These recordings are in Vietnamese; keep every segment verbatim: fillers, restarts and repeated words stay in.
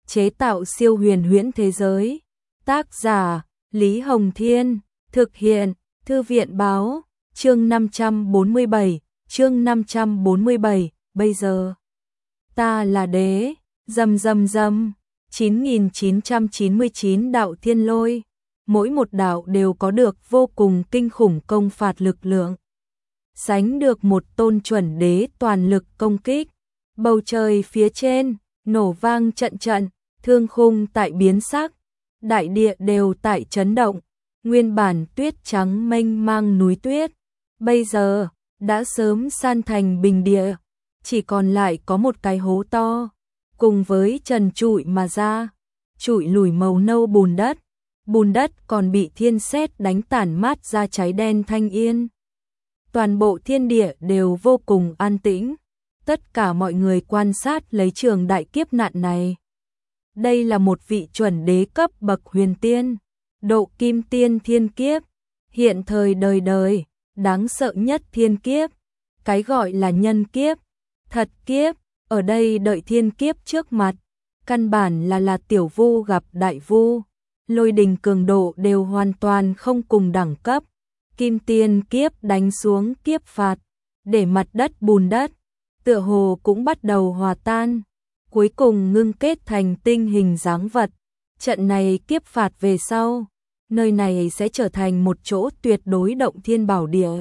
chế tạo siêu huyền huyễn thế giới. Tác giả Lý Hồng Thiên, thực hiện Thư viện Báo. Chương năm trăm bốn mươi bảy, chương năm trăm bốn mươi bảy, bây giờ ta là đế. Rầm rầm rầm, chín nghìn chín trăm chín mươi chín đạo thiên lôi, mỗi một đạo đều có được vô cùng kinh khủng công phạt lực lượng, sánh được một tôn chuẩn đế toàn lực công kích. Bầu trời phía trên nổ vang trận trận, thương khung tại biến sắc, đại địa đều tại chấn động. Nguyên bản tuyết trắng mênh mang núi tuyết, bây giờ đã sớm san thành bình địa, chỉ còn lại có một cái hố to, cùng với trần trụi mà ra, trụi lùi màu nâu bùn đất, bùn đất còn bị thiên sét đánh tản mát ra cháy đen thanh yên. Toàn bộ thiên địa đều vô cùng an tĩnh, tất cả mọi người quan sát lấy trường đại kiếp nạn này. Đây là một vị chuẩn đế cấp bậc huyền tiên, độ kim tiên thiên kiếp, hiện thời đời đời, đáng sợ nhất thiên kiếp. Cái gọi là nhân kiếp, thật kiếp, ở đây đợi thiên kiếp trước mặt, căn bản là là tiểu vu gặp đại vu, lôi đình cường độ đều hoàn toàn không cùng đẳng cấp. Kim tiên kiếp đánh xuống kiếp phạt, để mặt đất bùn đất, tựa hồ cũng bắt đầu hòa tan, cuối cùng ngưng kết thành tinh hình dáng vật. Trận này kiếp phạt về sau, nơi này sẽ trở thành một chỗ tuyệt đối động thiên bảo địa,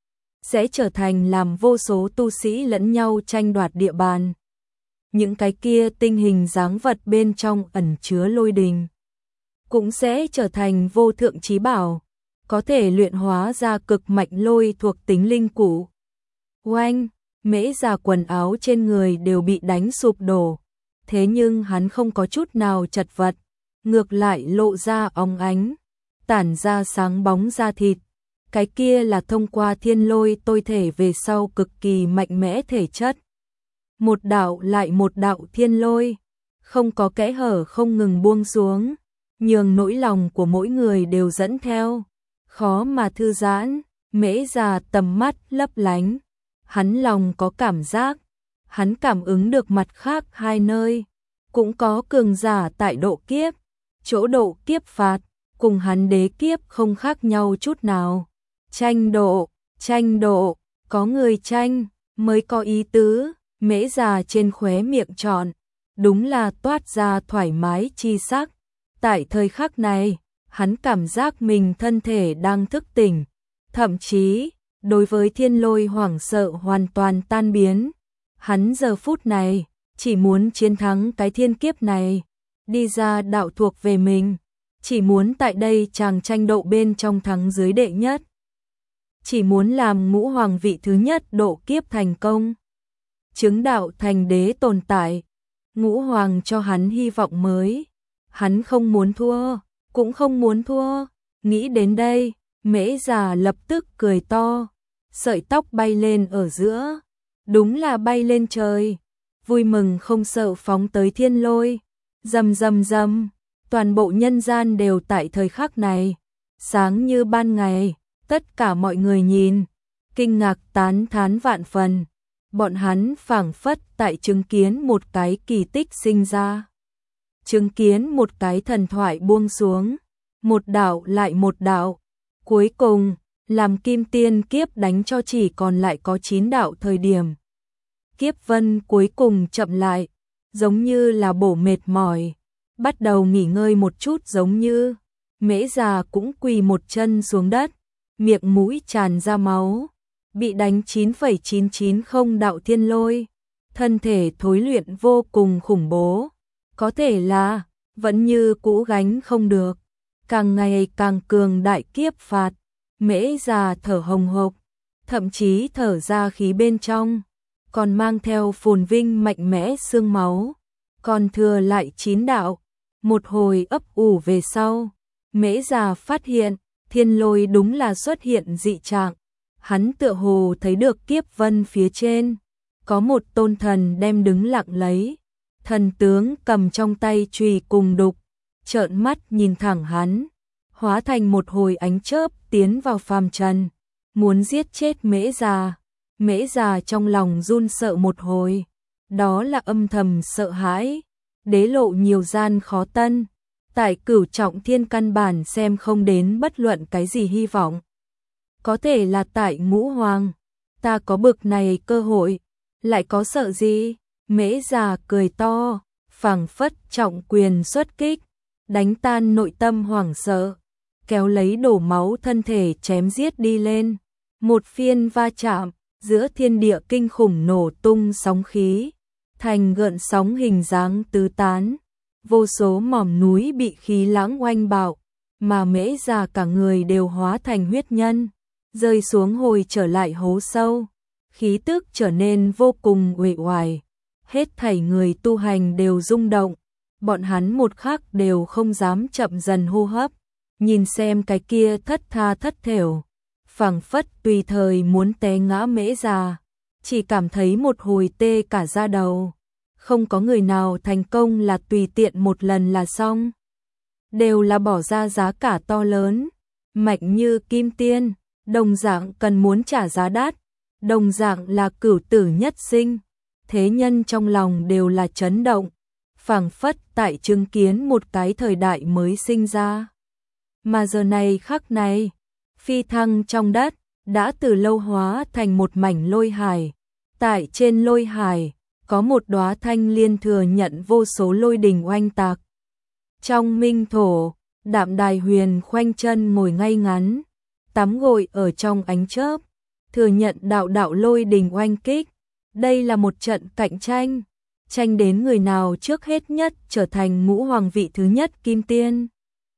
sẽ trở thành làm vô số tu sĩ lẫn nhau tranh đoạt địa bàn. Những cái kia tinh hình dáng vật bên trong ẩn chứa lôi đình, cũng sẽ trở thành vô thượng chí bảo, có thể luyện hóa ra cực mạnh lôi thuộc tính linh cụ. Oanh, Mễ Già quần áo trên người đều bị đánh sụp đổ, thế nhưng hắn không có chút nào chật vật, ngược lại lộ ra óng ánh, tản ra sáng bóng da thịt. Cái kia là thông qua thiên lôi tôi thể về sau cực kỳ mạnh mẽ thể chất. Một đạo lại một đạo thiên lôi, không có kẽ hở không ngừng buông xuống, nhường nỗi lòng của mỗi người đều dẫn theo, khó mà thư giãn. Mễ Già tầm mắt lấp lánh, hắn lòng có cảm giác, hắn cảm ứng được mặt khác hai nơi, cũng có cường giả tại độ kiếp, chỗ độ kiếp phạt, cùng hắn đế kiếp không khác nhau chút nào. Tranh độ, tranh độ, có người tranh, mới có ý tứ. Mễ Già trên khóe miệng tròn, đúng là toát ra thoải mái chi sắc. Tại thời khắc này, hắn cảm giác mình thân thể đang thức tỉnh, thậm chí, đối với thiên lôi hoảng sợ hoàn toàn tan biến. Hắn giờ phút này, chỉ muốn chiến thắng cái thiên kiếp này, đi ra đạo thuộc về mình, chỉ muốn tại đây chàng tranh độ bên trong thắng dưới đệ nhất. Chỉ muốn làm ngũ hoàng vị thứ nhất độ kiếp thành công, chứng đạo thành đế tồn tại. Ngũ hoàng cho hắn hy vọng mới, hắn không muốn thua, cũng không muốn thua. Nghĩ đến đây, Mễ Già lập tức cười to, sợi tóc bay lên ở giữa, đúng là bay lên trời, vui mừng không sợ phóng tới thiên lôi. Rầm rầm rầm, toàn bộ nhân gian đều tại thời khắc này sáng như ban ngày. Tất cả mọi người nhìn, kinh ngạc tán thán vạn phần. Bọn hắn phảng phất tại chứng kiến một cái kỳ tích sinh ra, chứng kiến một cái thần thoại buông xuống, một đạo lại một đạo. Cuối cùng, làm kim tiên kiếp đánh cho chỉ còn lại có chín đạo thời điểm. Kiếp vân cuối cùng chậm lại, giống như là bổ mệt mỏi, bắt đầu nghỉ ngơi một chút giống như. Mễ Già cũng quỳ một chân xuống đất, miệng mũi tràn ra máu, bị đánh chín phẩy chín chín không đạo thiên lôi, thân thể thối luyện vô cùng khủng bố, có thể là vẫn như cũ gánh không được, càng ngày càng cường đại kiếp phạt. Mễ Già thở hồng hộc, thậm chí thở ra khí bên trong, còn mang theo phồn vinh mạnh mẽ xương máu, còn thừa lại chín đạo. Một hồi ấp ủ về sau, Mễ Già phát hiện thiên lôi đúng là xuất hiện dị trạng. Hắn tựa hồ thấy được kiếp vân phía trên có một tôn thần đem đứng lặng lấy, thần tướng cầm trong tay chùy cùng đục, trợn mắt nhìn thẳng hắn, hóa thành một hồi ánh chớp tiến vào phàm trần, muốn giết chết Mễ Già. Mễ Già trong lòng run sợ một hồi, đó là âm thầm sợ hãi, đế lộ nhiều gian khó tân, tại Cửu Trọng Thiên căn bản xem không đến bất luận cái gì hy vọng. Có thể là tại Ngũ Hoàng, ta có bực này cơ hội, lại có sợ gì? Mễ già cười to, phảng phất trọng quyền xuất kích, đánh tan nội tâm hoảng sợ, kéo lấy đổ máu thân thể chém giết đi lên. Một phiên va chạm, giữa thiên địa kinh khủng nổ tung sóng khí, thành gợn sóng hình dáng tứ tán. Vô số mỏm núi bị khí lãng oanh bạo, mà Mễ già cả người đều hóa thành huyết nhân, rơi xuống hồi trở lại hố sâu. Khí tức trở nên vô cùng uể oải, hết thảy người tu hành đều rung động, bọn hắn một khắc đều không dám chậm dần hô hấp, nhìn xem cái kia thất tha thất thểu, phảng phất tùy thời muốn té ngã Mễ già, chỉ cảm thấy một hồi tê cả da đầu. Không có người nào thành công là tùy tiện một lần là xong, đều là bỏ ra giá cả to lớn, mạnh như kim tiên, đồng dạng cần muốn trả giá đắt, đồng dạng là cửu tử nhất sinh, thế nhân trong lòng đều là chấn động, phảng phất tại chứng kiến một cái thời đại mới sinh ra. Mà giờ này khắc này, phi thăng trong đất, đã từ lâu hóa thành một mảnh lôi hải, tại trên lôi hải, có một đóa thanh liên thừa nhận vô số lôi đình oanh tạc. Trong minh thổ, Đạm Đài Huyền khoanh chân ngồi ngay ngắn, tắm gội ở trong ánh chớp, thừa nhận đạo đạo lôi đình oanh kích. Đây là một trận cạnh tranh, tranh đến người nào trước hết nhất trở thành Ngũ Hoàng vị thứ nhất kim tiên.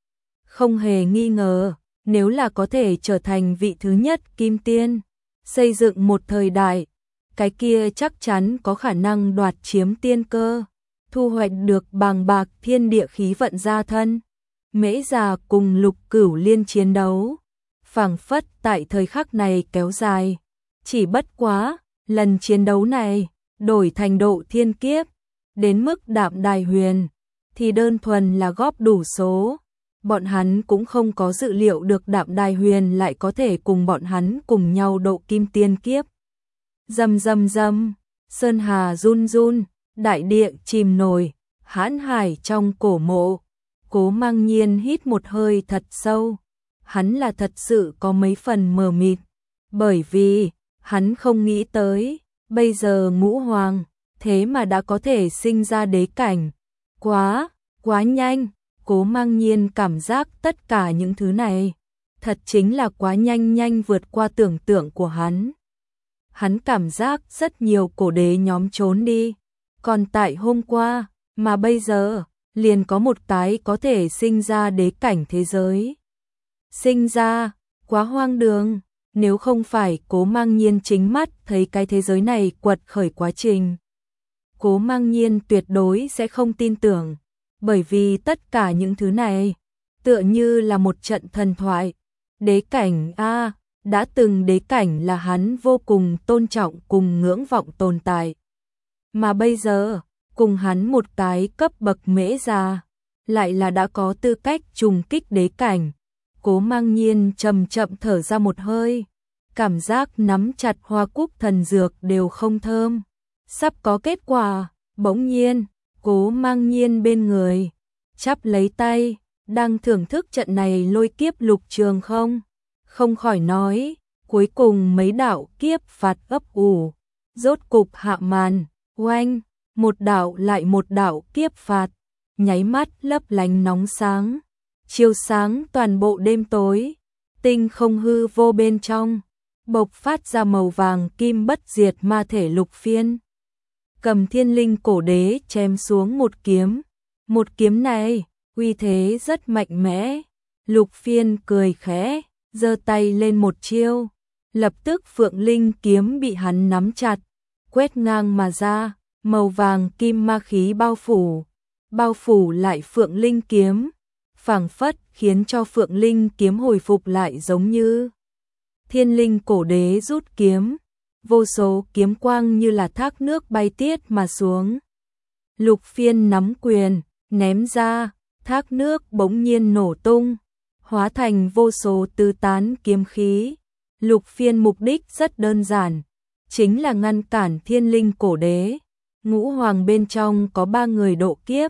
Không hề nghi ngờ, nếu là có thể trở thành vị thứ nhất kim tiên, xây dựng một thời đại, cái kia chắc chắn có khả năng đoạt chiếm tiên cơ, thu hoạch được bàng bạc thiên địa khí vận gia thân. Mễ già cùng Lục Cửu Liên chiến đấu, phảng phất tại thời khắc này kéo dài, chỉ bất quá, lần chiến đấu này, đổi thành độ thiên kiếp, đến mức Đạm Đài Huyền, thì đơn thuần là góp đủ số. Bọn hắn cũng không có dự liệu được Đạm Đài Huyền lại có thể cùng bọn hắn cùng nhau độ kim tiên kiếp. Rầm rầm rầm, sơn hà run run, đại địa chìm nổi, hãn hải trong cổ mộ. Cố Mang Nhiên hít một hơi thật sâu, hắn là thật sự có mấy phần mờ mịt, bởi vì hắn không nghĩ tới, bây giờ Ngũ Hoàng, thế mà đã có thể sinh ra đế cảnh. Quá, quá nhanh, Cố Mang Nhiên cảm giác tất cả những thứ này, thật chính là quá nhanh nhanh vượt qua tưởng tượng của hắn. Hắn cảm giác rất nhiều cổ đế nhóm trốn đi, còn tại hôm qua, mà bây giờ, liền có một cái có thể sinh ra đế cảnh thế giới. Sinh ra, quá hoang đường, nếu không phải Cố Mang Nhiên chính mắt thấy cái thế giới này quật khởi quá trình. Cố Mang Nhiên tuyệt đối sẽ không tin tưởng, bởi vì tất cả những thứ này, tựa như là một trận thần thoại. Đế cảnh a, đã từng đế cảnh là hắn vô cùng tôn trọng cùng ngưỡng vọng tồn tại. Mà bây giờ, cùng hắn một cái cấp bậc Mễ già, lại là đã có tư cách trùng kích đế cảnh. Cố Mang Nhiên chậm chậm thở ra một hơi, cảm giác nắm chặt hoa cúc thần dược đều không thơm. Sắp có kết quả, bỗng nhiên, Cố Mang Nhiên bên người, chắp lấy tay, đang thưởng thức trận này lôi kiếp Lục Trường không? Không khỏi nói, cuối cùng mấy đạo kiếp phạt ấp ủ, rốt cục hạ màn, oanh, một đạo lại một đạo kiếp phạt, nháy mắt lấp lánh nóng sáng, chiếu sáng toàn bộ đêm tối, tinh không hư vô bên trong, bộc phát ra màu vàng kim bất diệt ma thể Lục Phiên. Cầm Thiên Linh cổ đế chém xuống một kiếm, một kiếm này, uy thế rất mạnh mẽ. Lục Phiên cười khẽ, giơ tay lên một chiêu, lập tức Phượng Linh kiếm bị hắn nắm chặt, quét ngang mà ra, màu vàng kim ma khí bao phủ, bao phủ lại Phượng Linh kiếm, phảng phất khiến cho Phượng Linh kiếm hồi phục lại giống như. Thiên Linh cổ đế rút kiếm, vô số kiếm quang như là thác nước bay tiết mà xuống. Lục Phiên nắm quyền, ném ra, thác nước bỗng nhiên nổ tung, hóa thành vô số tứ tán kiếm khí. Lục Phiên mục đích rất đơn giản, chính là ngăn cản Thiên Linh cổ đế. Ngũ Hoàng bên trong có ba người độ kiếp,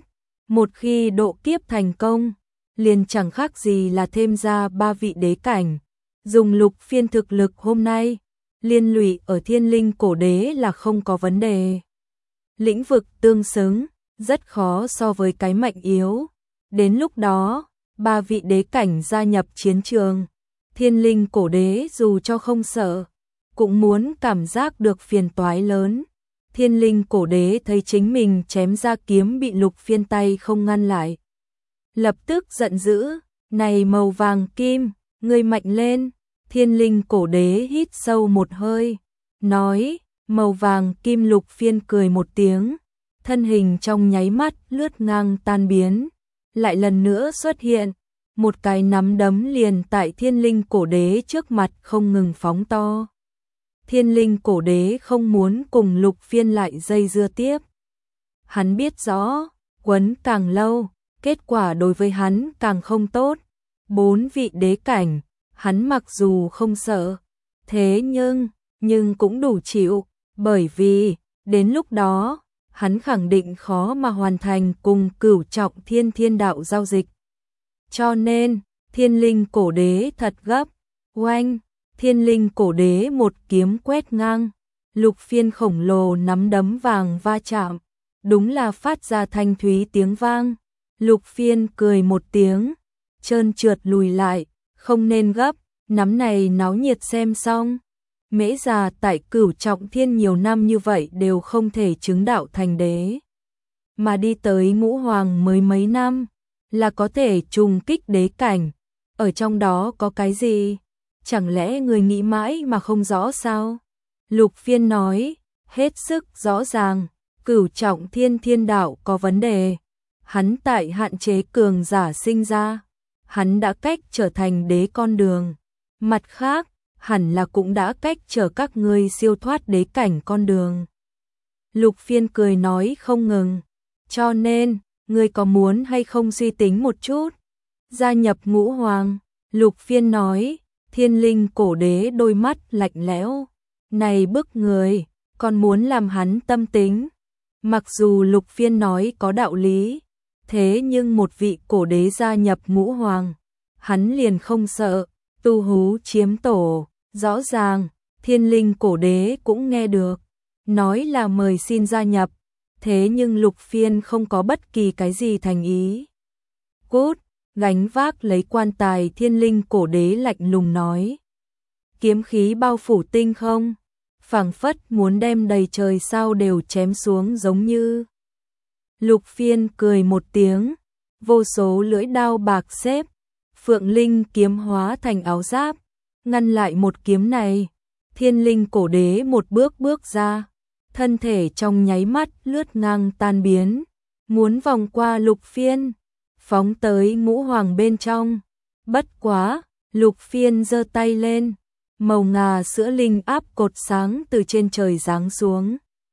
Một khi độ kiếp thành công, liền chẳng khác gì là thêm ra ba vị đế cảnh. Dùng Lục Phiên thực lực hôm nay, liên lụy ở Thiên Linh cổ đế là không có vấn đề. Lĩnh vực tương xứng, rất khó so với cái mạnh yếu. Đến lúc đó, ba vị đế cảnh gia nhập chiến trường. Thiên Linh cổ đế dù cho không sợ, cũng muốn cảm giác được phiền toái lớn. Thiên Linh cổ đế thấy chính mình chém ra kiếm bị Lục Phiên tay không ngăn lại. Lập tức giận dữ, này màu vàng kim, ngươi mạnh lên. Thiên Linh cổ đế hít sâu một hơi, nói, màu vàng kim. Lục Phiên cười một tiếng, thân hình trong nháy mắt lướt ngang tan biến, lại lần nữa xuất hiện, một cái nắm đấm liền tại Thiên Linh cổ đế trước mặt không ngừng phóng to. Thiên Linh cổ đế không muốn cùng Lục Phiên lại dây dưa tiếp. Hắn biết rõ, quấn càng lâu, kết quả đối với hắn càng không tốt. Bốn vị đế cảnh, hắn mặc dù không sợ, thế nhưng, nhưng cũng đủ chịu, bởi vì, đến lúc đó, hắn khẳng định khó mà hoàn thành cùng Cửu Trọng Thiên Thiên Đạo giao dịch. Cho nên, Thiên Linh cổ đế thật gấp, oanh, Thiên Linh cổ đế một kiếm quét ngang, Lục Phiên khổng lồ nắm đấm vàng va chạm, đúng là phát ra thanh thúy tiếng vang. Lục Phiên cười một tiếng, trơn trượt lùi lại, không nên gấp, nắm này náo nhiệt xem xong. Mễ già tại Cửu Trọng Thiên nhiều năm như vậy đều không thể chứng đạo thành đế, mà đi tới Ngũ Hoàng mới mấy năm, là có thể trùng kích đế cảnh. Ở trong đó có cái gì? Chẳng lẽ người nghĩ mãi mà không rõ sao? Lục Phiên nói, hết sức rõ ràng, Cửu Trọng Thiên Thiên Đạo có vấn đề. Hắn tại hạn chế cường giả sinh ra, hắn đã cách trở thành đế con đường. Mặt khác, hẳn là cũng đã cách trở các ngươi siêu thoát đế cảnh con đường. Lục Phiên cười nói không ngừng, cho nên, ngươi có muốn hay không suy tính một chút? Gia nhập Ngũ Hoàng, Lục Phiên nói. Thiên Linh cổ đế đôi mắt lạnh lẽo, này bức người, còn muốn làm hắn tâm tính. Mặc dù Lục Phiên nói có đạo lý, thế nhưng một vị cổ đế gia nhập Ngũ Hoàng, hắn liền không sợ, tu hú chiếm tổ. Rõ ràng, Thiên Linh cổ đế cũng nghe được, nói là mời xin gia nhập, thế nhưng Lục Phiên không có bất kỳ cái gì thành ý. Cút, gánh vác lấy quan tài. Thiên Linh cổ đế lạnh lùng nói. Kiếm khí bao phủ tinh không, phảng phất muốn đem đầy trời sao đều chém xuống giống như. Lục Phiên cười một tiếng, vô số lưỡi đao bạc xếp, Phượng Linh kiếm hóa thành áo giáp, ngăn lại một kiếm này. Thiên Linh cổ đế một bước bước ra, thân thể trong nháy mắt lướt ngang tan biến, muốn vòng qua Lục Phiên, phóng tới Ngũ Hoàng bên trong. Bất quá, Lục Phiên giơ tay lên, màu ngà sữa linh áp cột sáng từ trên trời giáng xuống.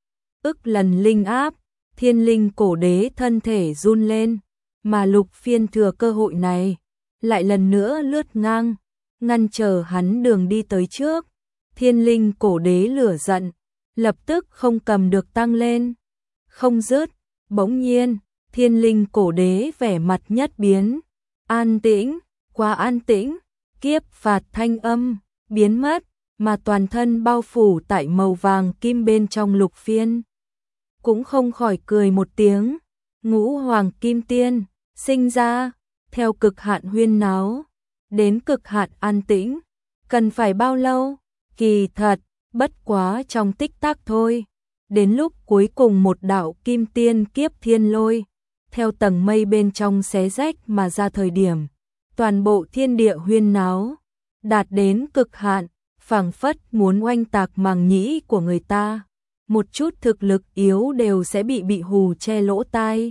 Ức lần linh áp, Thiên Linh cổ đế thân thể run lên, mà Lục Phiên thừa cơ hội này, lại lần nữa lướt ngang, ngăn trở hắn đường đi tới trước. Thiên Linh cổ đế lửa giận, lập tức không cầm được tăng lên, không dứt. Bỗng nhiên, Thiên Linh cổ đế vẻ mặt nhất biến, an tĩnh, quá an tĩnh, kiếp phạt thanh âm biến mất, mà toàn thân bao phủ tại màu vàng kim bên trong. Lục Phiên cũng không khỏi cười một tiếng. Ngũ Hoàng kim tiên sinh ra, theo cực hạn huyên náo đến cực hạn an tĩnh, cần phải bao lâu? Kỳ thật, bất quá trong tích tắc thôi. Đến lúc cuối cùng một đạo kim tiên kiếp thiên lôi, theo tầng mây bên trong xé rách mà ra thời điểm, toàn bộ thiên địa huyên náo, đạt đến cực hạn, phảng phất muốn oanh tạc màng nhĩ của người ta. Một chút thực lực yếu đều sẽ bị bị hù che lỗ tai.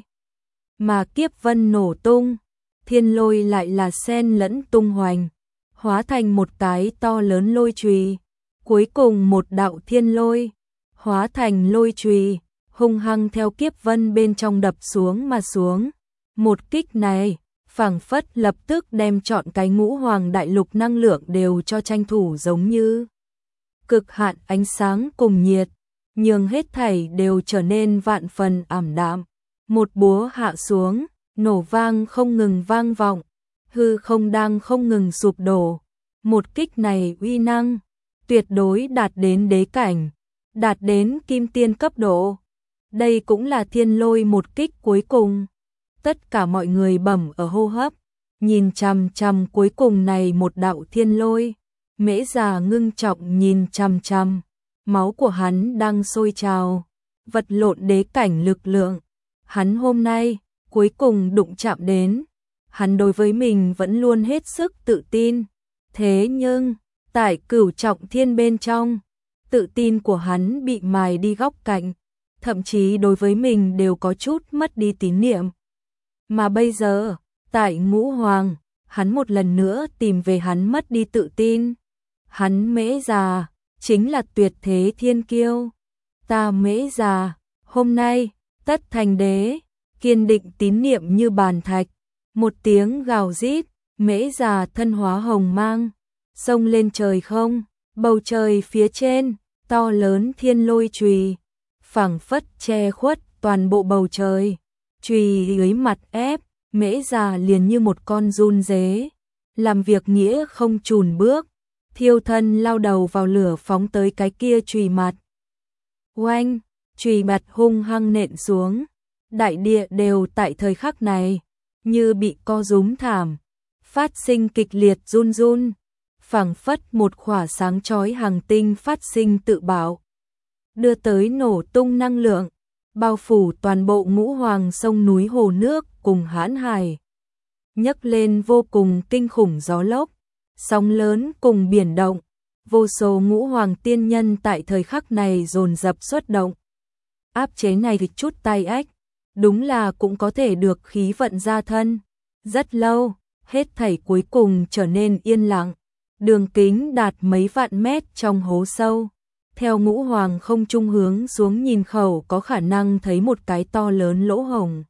Mà kiếp vân nổ tung, thiên lôi lại là xen lẫn tung hoành, hóa thành một cái to lớn lôi chùy. Cuối cùng một đạo thiên lôi, hóa thành lôi chùy, hung hăng theo kiếp vân bên trong đập xuống mà xuống. Một kích này, phảng phất lập tức đem trọn cái Ngũ Hoàng đại lục năng lượng đều cho tranh thủ giống như. Cực hạn ánh sáng cùng nhiệt, nhường hết thảy đều trở nên vạn phần ảm đạm. Một búa hạ xuống, nổ vang không ngừng vang vọng, hư không đang không ngừng sụp đổ. Một kích này uy năng tuyệt đối đạt đến đế cảnh, đạt đến kim tiên cấp độ. Đây cũng là thiên lôi một kích cuối cùng. Tất cả mọi người bẩm ở hô hấp, nhìn chằm chằm cuối cùng này một đạo thiên lôi. Mễ Già ngưng trọng nhìn chằm chằm, máu của hắn đang sôi trào, vật lộn đế cảnh lực lượng. Hắn hôm nay cuối cùng đụng chạm đến, hắn đối với mình vẫn luôn hết sức tự tin. Thế nhưng, tại cửu trọng thiên bên trong, tự tin của hắn bị mài đi góc cạnh, thậm chí đối với mình đều có chút mất đi tín niệm. Mà bây giờ, tại Ngũ Hoàng, hắn một lần nữa tìm về hắn mất đi tự tin. Hắn Mễ Già, chính là tuyệt thế thiên kiêu. Ta Mễ Già, hôm nay, tất thành đế, kiên định tín niệm như bàn thạch. Một tiếng gào rít, Mễ Già thân hóa hồng mang, xông lên trời không, bầu trời phía trên, to lớn thiên lôi chùy, phảng phất che khuất toàn bộ bầu trời. Chùy dưới mặt ép, Mễ Già liền như một con giun dế, làm việc nghĩa không chùn bước, thiêu thân lao đầu vào lửa phóng tới cái kia chùy mặt. Oanh, chùy mặt hung hăng nện xuống, đại địa đều tại thời khắc này như bị co rúm thảm, phát sinh kịch liệt run run, phảng phất một khỏa sáng chói hàng tinh phát sinh tự bạo, đưa tới nổ tung năng lượng, bao phủ toàn bộ Ngũ Hoàng sông núi hồ nước cùng hãn hải, nhấc lên vô cùng kinh khủng gió lốc, sóng lớn cùng biển động. Vô số Ngũ Hoàng tiên nhân tại thời khắc này dồn dập xuất động. Áp chế này thì chút tay ách, đúng là cũng có thể được khí vận ra thân. Rất lâu, hết thảy cuối cùng trở nên yên lặng, đường kính đạt mấy vạn mét trong hố sâu. Theo Ngũ Hoàng không trung hướng xuống nhìn khẩu có khả năng thấy một cái to lớn lỗ hổng.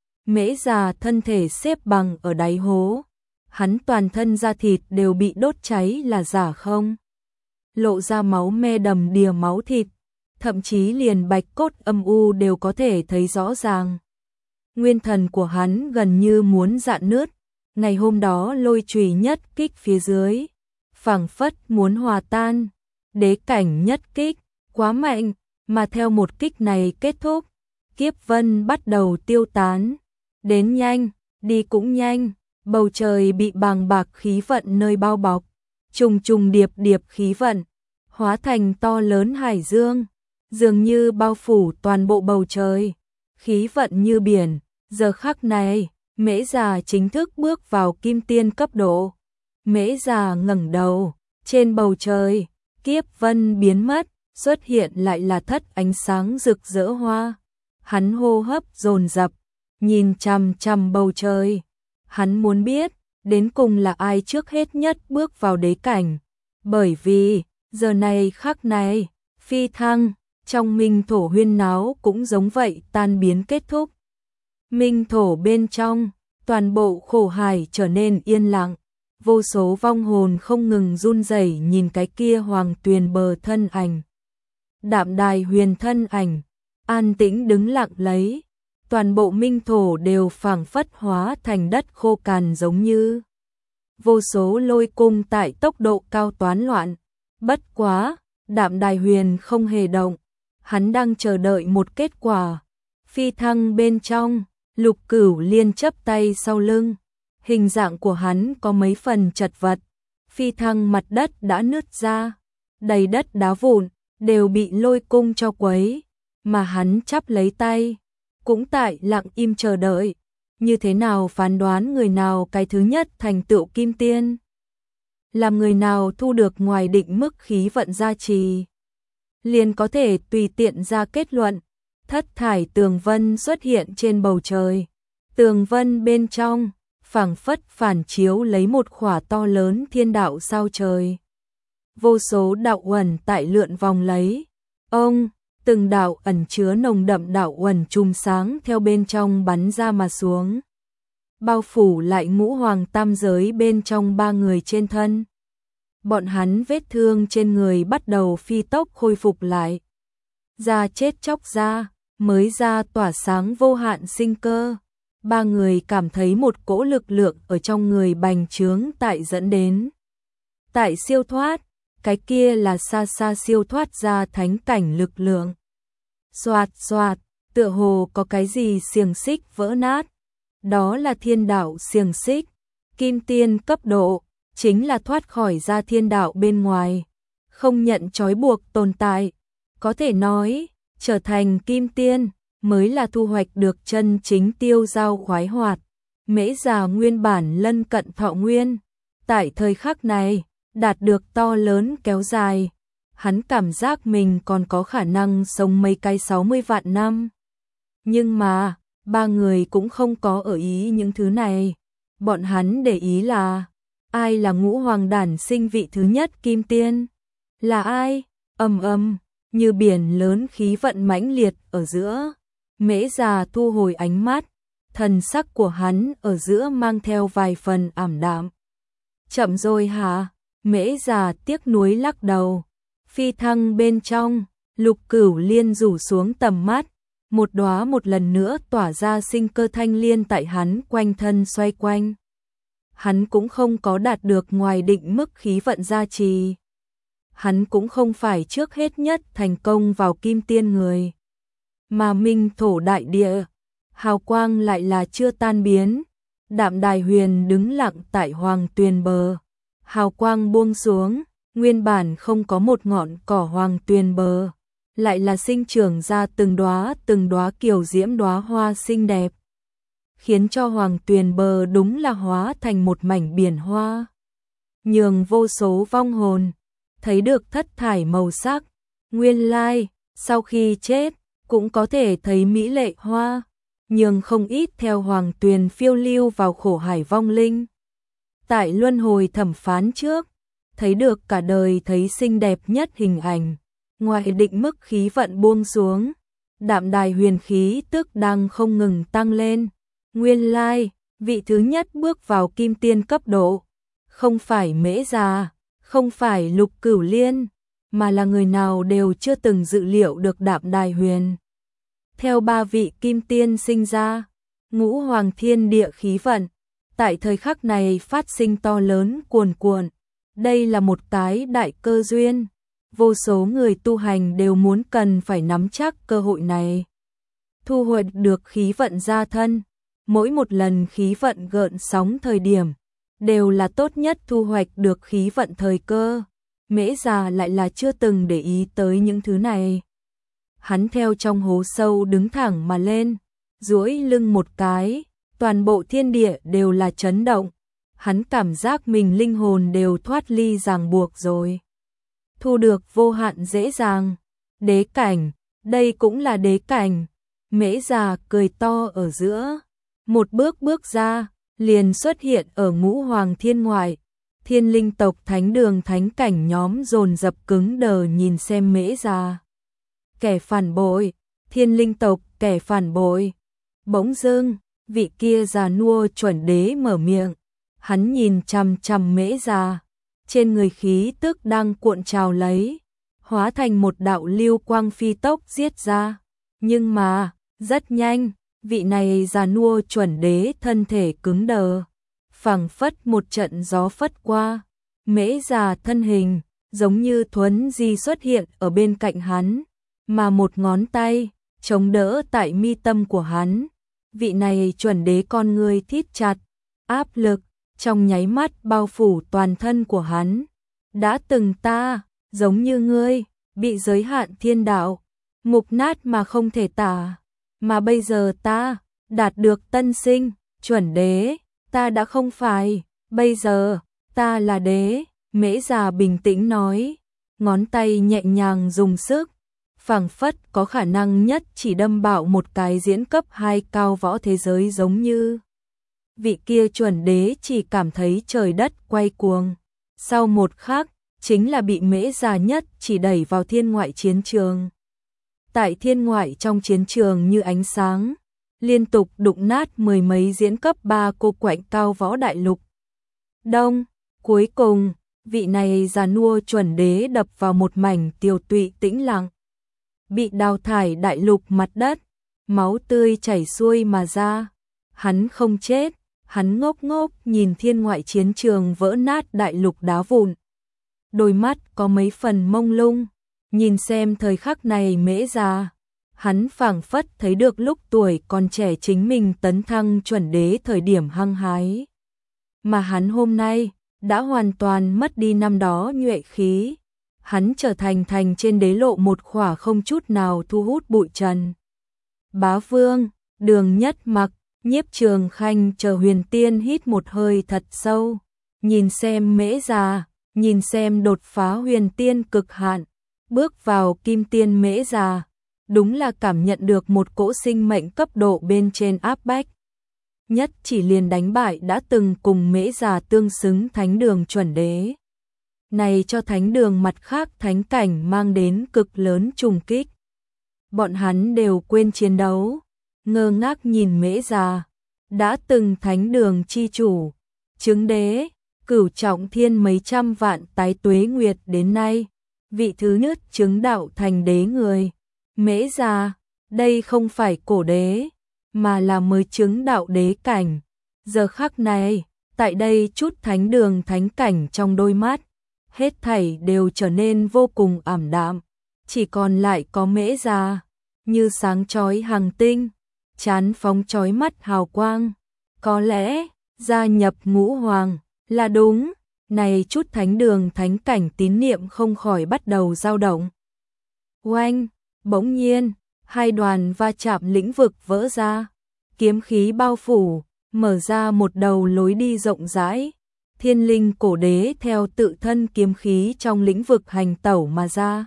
Mễ Già thân thể xếp bằng ở đáy hố, hắn toàn thân da thịt đều bị đốt cháy là giả không? Lộ ra máu me đầm đìa máu thịt, thậm chí liền bạch cốt âm u đều có thể thấy rõ ràng. Nguyên thần của hắn gần như muốn rạn nứt, ngày hôm đó lôi chùy nhất kích phía dưới, phảng phất muốn hòa tan, đế cảnh nhất kích, quá mạnh, mà theo một kích này kết thúc, kiếp vân bắt đầu tiêu tán, đến nhanh, đi cũng nhanh, bầu trời bị bàng bạc khí vận nơi bao bọc, trùng trùng điệp điệp khí vận, hóa thành to lớn hải dương, dường như bao phủ toàn bộ bầu trời, khí vận như biển. Giờ khắc này, Mễ Già chính thức bước vào kim tiên cấp độ. Mễ Già ngẩng đầu, trên bầu trời, kiếp vân biến mất, xuất hiện lại là thất ánh sáng rực rỡ hoa. Hắn hô hấp dồn dập, nhìn chằm chằm bầu trời. Hắn muốn biết, đến cùng là ai trước hết nhất bước vào đế cảnh. Bởi vì, giờ này khắc này, phi thăng, trong minh thổ huyên náo cũng giống vậy tan biến kết thúc. Minh thổ bên trong, toàn bộ khổ hải trở nên yên lặng, vô số vong hồn không ngừng run rẩy nhìn cái kia hoàng tuyền bờ thân ảnh. Đạm Đài Huyền thân ảnh, an tĩnh đứng lặng lấy, toàn bộ minh thổ đều phảng phất hóa thành đất khô cằn giống như. Vô số lôi cung tại tốc độ cao toán loạn, bất quá, Đạm Đài Huyền không hề động, hắn đang chờ đợi một kết quả. Phi thăng bên trong, Lục Cửu Liên chắp tay sau lưng, hình dạng của hắn có mấy phần chật vật, phi thăng mặt đất đã nứt ra, đầy đất đá vụn, đều bị lôi cung cho quấy, mà hắn chắp lấy tay, cũng tại lặng im chờ đợi, như thế nào phán đoán người nào cái thứ nhất thành tựu kim tiên, làm người nào thu được ngoài định mức khí vận gia trì, liền có thể tùy tiện ra kết luận. Thất thải tường vân xuất hiện trên bầu trời, tường vân bên trong, phảng phất phản chiếu lấy một khỏa to lớn thiên đạo sao trời. Vô số đạo uẩn tại lượn vòng lấy, ông, từng đạo ẩn chứa nồng đậm đạo uẩn chùm sáng theo bên trong bắn ra mà xuống. Bao phủ lại Ngũ Hoàng tam giới bên trong ba người trên thân. Bọn hắn vết thương trên người bắt đầu phi tốc khôi phục lại. Da chết chóc ra, mới ra tỏa sáng vô hạn sinh cơ. ba người cảm thấy một cỗ lực lượng ở trong người bành trướng tại dẫn đến. Tại siêu thoát, cái kia là xa xa siêu thoát ra thánh cảnh lực lượng. Xoạt xoạt, tựa hồ có cái gì xiềng xích vỡ nát. Đó là thiên đạo xiềng xích, kim tiên cấp độ, chính là thoát khỏi ra thiên đạo bên ngoài, không nhận trói buộc tồn tại. Có thể nói, trở thành kim tiên mới là thu hoạch được chân chính tiêu dao khoái hoạt. Mễ Già nguyên bản lân cận thọ nguyên, tại thời khắc này, đạt được to lớn kéo dài. Hắn cảm giác mình còn có khả năng sống mấy cái sáu mươi vạn năm. Nhưng mà, ba người cũng không có ở ý những thứ này. Bọn hắn để ý là, ai là ngũ hoàng đản sinh vị thứ nhất kim tiên? Là ai? Ầm ầm, như biển lớn khí vận mãnh liệt ở giữa. Mễ Già thu hồi ánh mắt, thần sắc của hắn ở giữa mang theo vài phần ảm đạm. Chậm rồi hả? Mễ Già tiếc nuối lắc đầu. Phi thăng bên trong, Lục Cửu Liên rủ xuống tầm mắt, một đóa một lần nữa tỏa ra sinh cơ thanh liên tại hắn quanh thân xoay quanh. Hắn cũng không có đạt được ngoài định mức khí vận gia trì. Hắn cũng không phải trước hết nhất thành công vào kim tiên người. Mà minh thổ đại địa, hào quang lại là chưa tan biến. Đạm Đài Huyền đứng lặng tại hoàng tuyền bờ. Hào quang buông xuống, nguyên bản không có một ngọn cỏ hoàng tuyền bờ, lại là sinh trưởng ra từng đóa từng đóa kiều diễm đóa hoa xinh đẹp, khiến cho hoàng tuyền bờ đúng là hóa thành một mảnh biển hoa, nhường vô số vong hồn thấy được thất thải màu sắc. Nguyên lai, sau khi chết cũng có thể thấy mỹ lệ hoa, nhường không ít theo hoàng tuyền phiêu lưu vào khổ hải vong linh. Tại luân hồi thẩm phán trước, thấy được cả đời thấy xinh đẹp nhất hình ảnh, ngoài định mức khí vận buông xuống, Đạm Đài Huyền khí tức đang không ngừng tăng lên. Nguyên lai, vị thứ nhất bước vào kim tiên cấp độ, không phải Mễ Già, không phải Lục Cửu Liên, mà là người nào đều chưa từng dự liệu được Đạm Đài Huyền. Theo ba vị kim tiên sinh ra, ngũ hoàng thiên địa khí vận, tại thời khắc này phát sinh to lớn cuồn cuộn. Đây là một cái đại cơ duyên, vô số người tu hành đều muốn cần phải nắm chắc cơ hội này. Thu hoạch được khí vận gia thân, mỗi một lần khí vận gợn sóng thời điểm, đều là tốt nhất thu hoạch được khí vận thời cơ. Mễ Già lại là chưa từng để ý tới những thứ này. Hắn theo trong hố sâu đứng thẳng mà lên, duỗi lưng một cái, toàn bộ thiên địa đều là chấn động. Hắn cảm giác mình linh hồn đều thoát ly ràng buộc rồi. Thu được vô hạn dễ dàng. Đế cảnh, đây cũng là đế cảnh. Mễ Già cười to ở giữa. Một bước bước ra, liền xuất hiện ở ngũ hoàng thiên ngoại. Thiên linh tộc thánh đường thánh cảnh nhóm dồn dập cứng đờ nhìn xem Mễ Già. Kẻ phản bội, thiên linh tộc kẻ phản bội. Bỗng dưng, vị kia già nua chuẩn đế mở miệng. Hắn nhìn chằm chằm Mễ Già, trên người khí tức đang cuộn trào lấy, hóa thành một đạo lưu quang phi tốc giết ra. Nhưng mà, rất nhanh, vị này già nua chuẩn đế thân thể cứng đờ, phảng phất một trận gió phất qua. Mễ Già thân hình, giống như thuấn di xuất hiện ở bên cạnh hắn, mà một ngón tay, chống đỡ tại mi tâm của hắn. Vị này chuẩn đế con người thít chặt, áp lực trong nháy mắt bao phủ toàn thân của hắn. Đã từng ta, giống như ngươi, bị giới hạn thiên đạo, mục nát mà không thể tả. Mà bây giờ ta, đạt được tân sinh, chuẩn đế, ta đã không phải, bây giờ, ta là đế. Mễ Già bình tĩnh nói, ngón tay nhẹ nhàng dùng sức, phảng phất có khả năng nhất chỉ đâm bạo một cái diễn cấp hai cao võ thế giới giống như. Vị kia chuẩn đế chỉ cảm thấy trời đất quay cuồng. Sau một khắc, chính là bị Mễ Già nhất chỉ đẩy vào thiên ngoại chiến trường. Tại thiên ngoại trong chiến trường như ánh sáng, liên tục đụng nát mười mấy diễn cấp ba cô quạnh cao võ đại lục. Đông, cuối cùng, vị này già nua chuẩn đế đập vào một mảnh tiều tụy tĩnh lặng. Bị đào thải đại lục mặt đất, máu tươi chảy xuôi mà ra. hắn không chết, hắn ngốc ngốc nhìn thiên ngoại chiến trường vỡ nát đại lục đá vụn. Đôi mắt có mấy phần mông lung, nhìn xem thời khắc này Mễ Gia, hắn phảng phất thấy được lúc tuổi còn trẻ chính mình tấn thăng chuẩn đế thời điểm hăng hái. Mà hắn hôm nay đã hoàn toàn mất đi năm đó nhuệ khí, hắn trở thành thành trên đế lộ một khỏa không chút nào thu hút bụi trần. Bá Vương, Đường Nhất Mặc, Nhiếp Trường Khanh chờ Huyền Tiên hít một hơi thật sâu, nhìn xem Mễ Gia, nhìn xem đột phá Huyền Tiên cực hạn, bước vào Kim Tiên Mễ Gia, đúng là cảm nhận được một cỗ sinh mệnh cấp độ bên trên áp bách. Nhất chỉ liền đánh bại đã từng cùng Mễ Gia tương xứng thánh đường chuẩn đế. Này cho thánh đường mặt khác thánh cảnh mang đến cực lớn trùng kích. Bọn hắn đều quên chiến đấu, ngơ ngác nhìn Mễ Gia, đã từng thánh đường chi chủ, chứng đế, cửu trọng thiên mấy trăm vạn tái tuế nguyệt đến nay, vị thứ nhất chứng đạo thành đế người. Mễ Gia, đây không phải cổ đế, mà là mới chứng đạo đế cảnh. Giờ khắc này, tại đây chút thánh đường thánh cảnh trong đôi mắt, hết thảy đều trở nên vô cùng ảm đạm, chỉ còn lại có Mễ Gia, như sáng chói hàng tinh, chán phóng chói mắt hào quang. Có lẽ, gia nhập ngũ hoàng, là đúng, này chút thánh đường thánh cảnh tín niệm không khỏi bắt đầu dao động. Oanh, bỗng nhiên, hai đoàn va chạm lĩnh vực vỡ ra, kiếm khí bao phủ, mở ra một đầu lối đi rộng rãi. Thiên linh cổ đế theo tự thân kiếm khí trong lĩnh vực hành tẩu mà ra.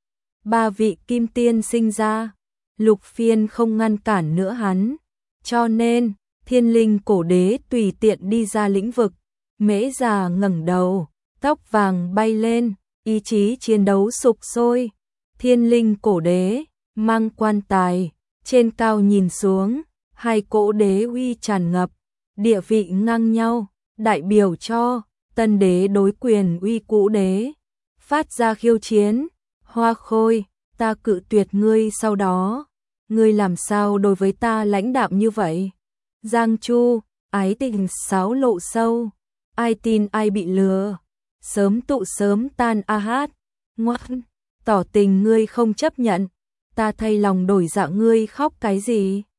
Ba vị kim tiên sinh ra, Lục Phiên không ngăn cản nữa hắn, cho nên thiên linh cổ đế tùy tiện đi ra lĩnh vực. Mễ Gia ngẩng đầu, tóc vàng bay lên, ý chí chiến đấu sục sôi. Thiên linh cổ đế mang quan tài, trên cao nhìn xuống, hai cỗ đế uy tràn ngập, địa vị ngang nhau, đại biểu cho tân đế đối quyền uy cũ đế, phát ra khiêu chiến. Hoa Khôi, ta cự tuyệt ngươi, sau đó ngươi làm sao đối với ta lãnh đạm như vậy? Giang Chu, ái tình sáo lộ sâu, ai tin ai bị lừa, sớm tụ sớm tan a hát. Ngoan, tỏ tình ngươi không chấp nhận, ta thay lòng đổi dạ, ngươi khóc cái gì?